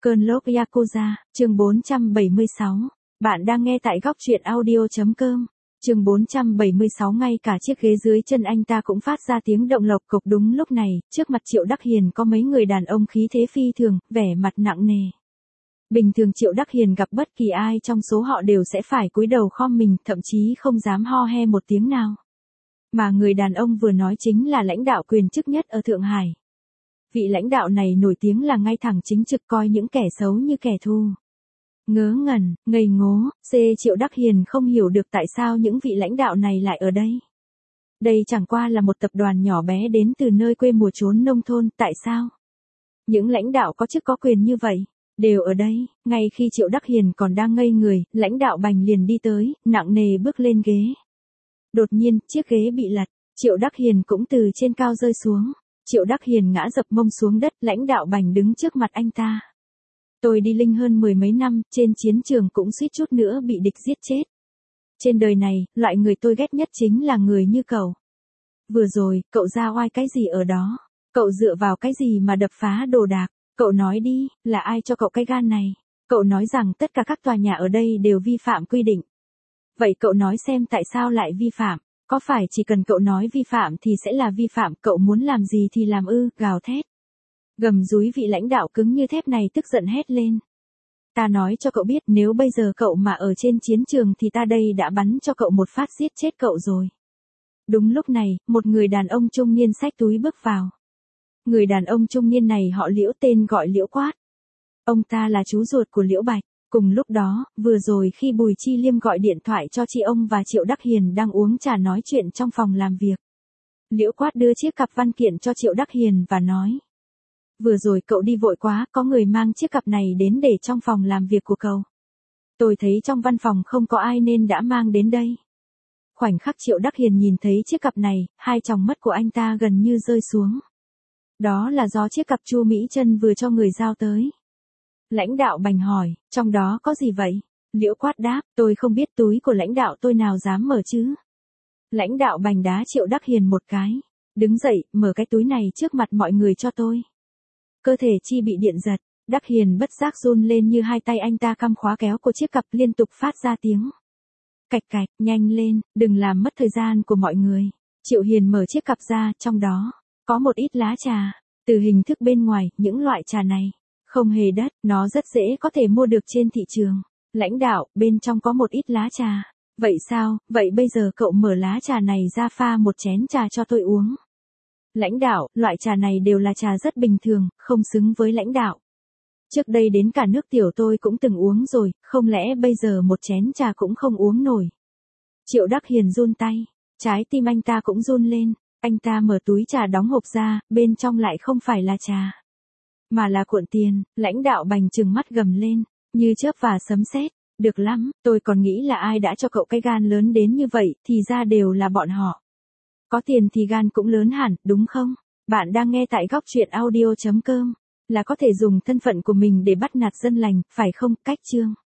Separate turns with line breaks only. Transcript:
Cơn lốc Yakuza, chương 476. Bạn đang nghe tại góc truyện audio.com. Chương 476. Ngay cả chiếc ghế dưới chân anh ta cũng phát ra tiếng động lộc cộc. Đúng lúc này, trước mặt Triệu Đắc Hiền có mấy người đàn ông khí thế phi thường, vẻ mặt nặng nề. Bình thường Triệu Đắc Hiền gặp bất kỳ ai trong số họ đều sẽ phải cúi đầu khom mình, thậm chí không dám ho he một tiếng nào. Mà người đàn ông vừa nói chính là lãnh đạo quyền chức nhất ở Thượng Hải. Vị lãnh đạo này nổi tiếng là ngay thẳng chính trực, coi những kẻ xấu như kẻ thù. Ngớ ngẩn, ngây ngố, Triệu Đắc Hiền không hiểu được tại sao những vị lãnh đạo này lại ở đây. Đây chẳng qua là một tập đoàn nhỏ bé đến từ nơi quê mùa chốn nông thôn, tại sao? Những lãnh đạo có chức có quyền như vậy, đều ở đây. Ngay khi Triệu Đắc Hiền còn đang ngây người, lãnh đạo Bành liền đi tới, nặng nề bước lên ghế. Đột nhiên, chiếc ghế bị lật, Triệu Đắc Hiền cũng từ trên cao rơi xuống. Triệu Đắc Hiền ngã dập mông xuống đất, lãnh đạo Bành đứng trước mặt anh ta. Tôi đi Linh hơn 10 mấy năm, trên chiến trường cũng suýt chút nữa bị địch giết chết. Trên đời này, loại người tôi ghét nhất chính là người như cậu. Vừa rồi, cậu ra oai cái gì ở đó? Cậu dựa vào cái gì mà đập phá đồ đạc? Cậu nói đi, là ai cho cậu cái gan này? Cậu nói rằng tất cả các tòa nhà ở đây đều vi phạm quy định. Vậy cậu nói xem tại sao lại vi phạm? Có phải chỉ cần cậu nói vi phạm thì sẽ là vi phạm, cậu muốn làm gì thì làm ư? Gào thét. Gầm rúi vị lãnh đạo cứng như thép này tức giận hét lên. Ta nói cho cậu biết, nếu bây giờ cậu mà ở trên chiến trường thì ta đây đã bắn cho cậu một phát giết chết cậu rồi. Đúng lúc này, một người đàn ông trung niên xách túi bước vào. Người đàn ông trung niên này họ Liễu, tên gọi Liễu Quát. Ông ta là chú ruột của Liễu Bạch. Cùng lúc đó, vừa rồi khi Bùi Chi Liêm gọi điện thoại cho chị ông và Triệu Đắc Hiền đang uống trà nói chuyện trong phòng làm việc. Liễu Quát đưa chiếc cặp văn kiện cho Triệu Đắc Hiền và nói. Vừa rồi cậu đi vội quá, có người mang chiếc cặp này đến để trong phòng làm việc của cậu. Tôi thấy trong văn phòng không có ai nên đã mang đến đây. Khoảnh khắc Triệu Đắc Hiền nhìn thấy chiếc cặp này, hai tròng mắt của anh ta gần như rơi xuống. Đó là do chiếc cặp Chu Mỹ Chân vừa cho người giao tới. Lãnh đạo Bành hỏi, trong đó có gì vậy? Liễu Quát đáp, tôi không biết, túi của lãnh đạo tôi nào dám mở chứ. Lãnh đạo Bành đá Triệu Đắc Hiền một cái. Đứng dậy, mở cái túi này trước mặt mọi người cho tôi. Cơ thể Chi bị điện giật, Đắc Hiền bất giác run lên như hai tay anh ta căm khóa kéo của chiếc cặp liên tục phát ra tiếng. Cạch cạch, nhanh lên, đừng làm mất thời gian của mọi người. Triệu Hiền mở chiếc cặp ra, trong đó có một ít lá trà. Từ hình thức bên ngoài, những loại trà này không hề đắt, nó rất dễ có thể mua được trên thị trường. Lãnh đạo, bên trong có một ít lá trà. Vậy sao, vậy bây giờ cậu mở lá trà này ra pha một chén trà cho tôi uống. Lãnh đạo, loại trà này đều là trà rất bình thường, không xứng với lãnh đạo. Trước đây đến cả nước tiểu tôi cũng từng uống rồi, không lẽ bây giờ một chén trà cũng không uống nổi. Triệu Đắc Hiền run tay, trái tim anh ta cũng run lên, anh ta mở túi trà đóng hộp ra, bên trong lại không phải là trà, mà là cuộn tiền. Lãnh đạo Bành trừng mắt gầm lên, như chớp và sấm sét. Được lắm, tôi còn nghĩ là ai đã cho cậu cái gan lớn đến như vậy, thì ra đều là bọn họ. Có tiền thì gan cũng lớn hẳn, đúng không? Bạn đang nghe tại góc truyện audio.com, là có thể dùng thân phận của mình để bắt nạt dân lành, phải không? Cách chương